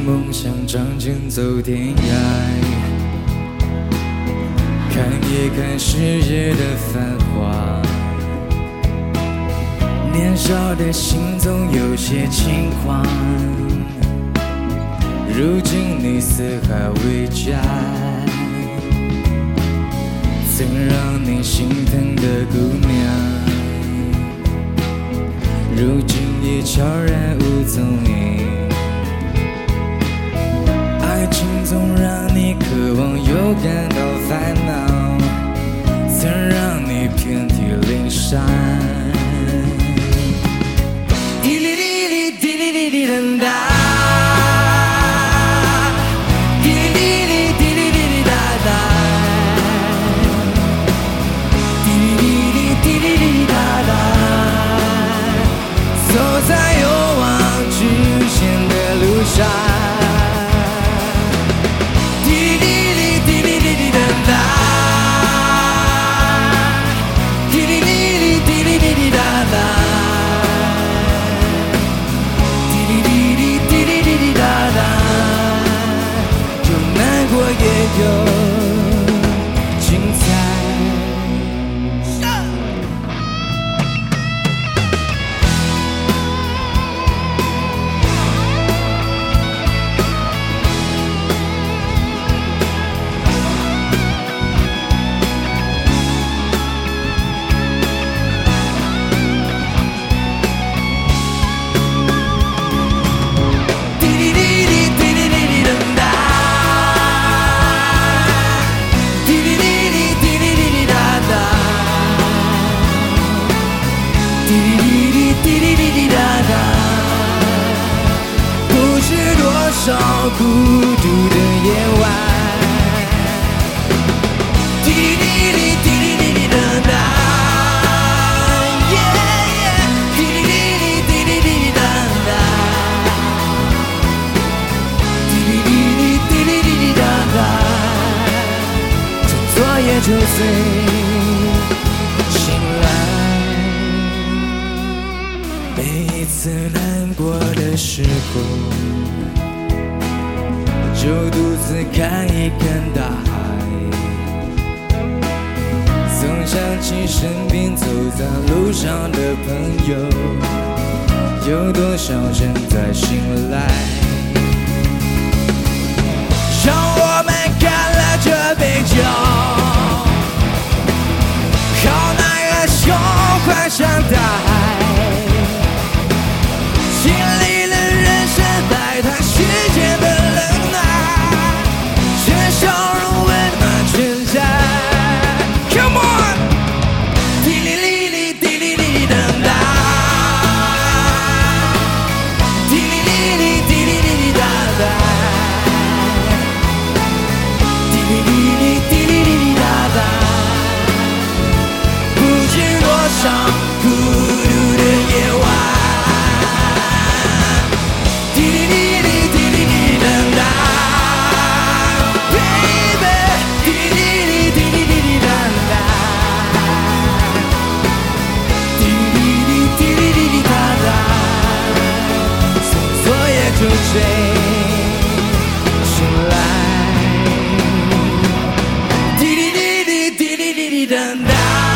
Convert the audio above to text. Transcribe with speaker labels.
Speaker 1: 梦想仗剑走天涯，看一看世界的繁华。年少的心总有些轻狂，如今你四海为家，曾让你心疼的姑娘，如今已悄然无踪影。爱情总让你渴望又感到烦恼，曾让你遍体鳞伤。滴哩哩哩滴哩哩哩噔哒，滴哩哩滴哩哩哩哒哒，滴哩哩滴哩哩哒哒，走在有望实现的路上。也有精彩。不知多少孤独的夜晚，滴哩哩滴哩哩哩哒哒，滴哩哩滴哩哩哒哒，滴哩哩滴哩哩哒哒，趁昨夜就醉醒来。每一次难过的时候，就独自看一看大海，总想起身边走在路上的朋友，有多少人在醒来。让我们干了这杯酒，好男儿胸怀上大海，经历了人生百态，世间的冷暖，这笑容温暖全在。Come on， 滴哩哩哩滴哩哩噔哒，滴哩哩哩滴哩哩哩哒哒，滴哩哩哩滴哩哩哩哒哒，不知多少孤独的夜晚。就睡醒来，滴哩哩哩滴哩哩哩噔哒。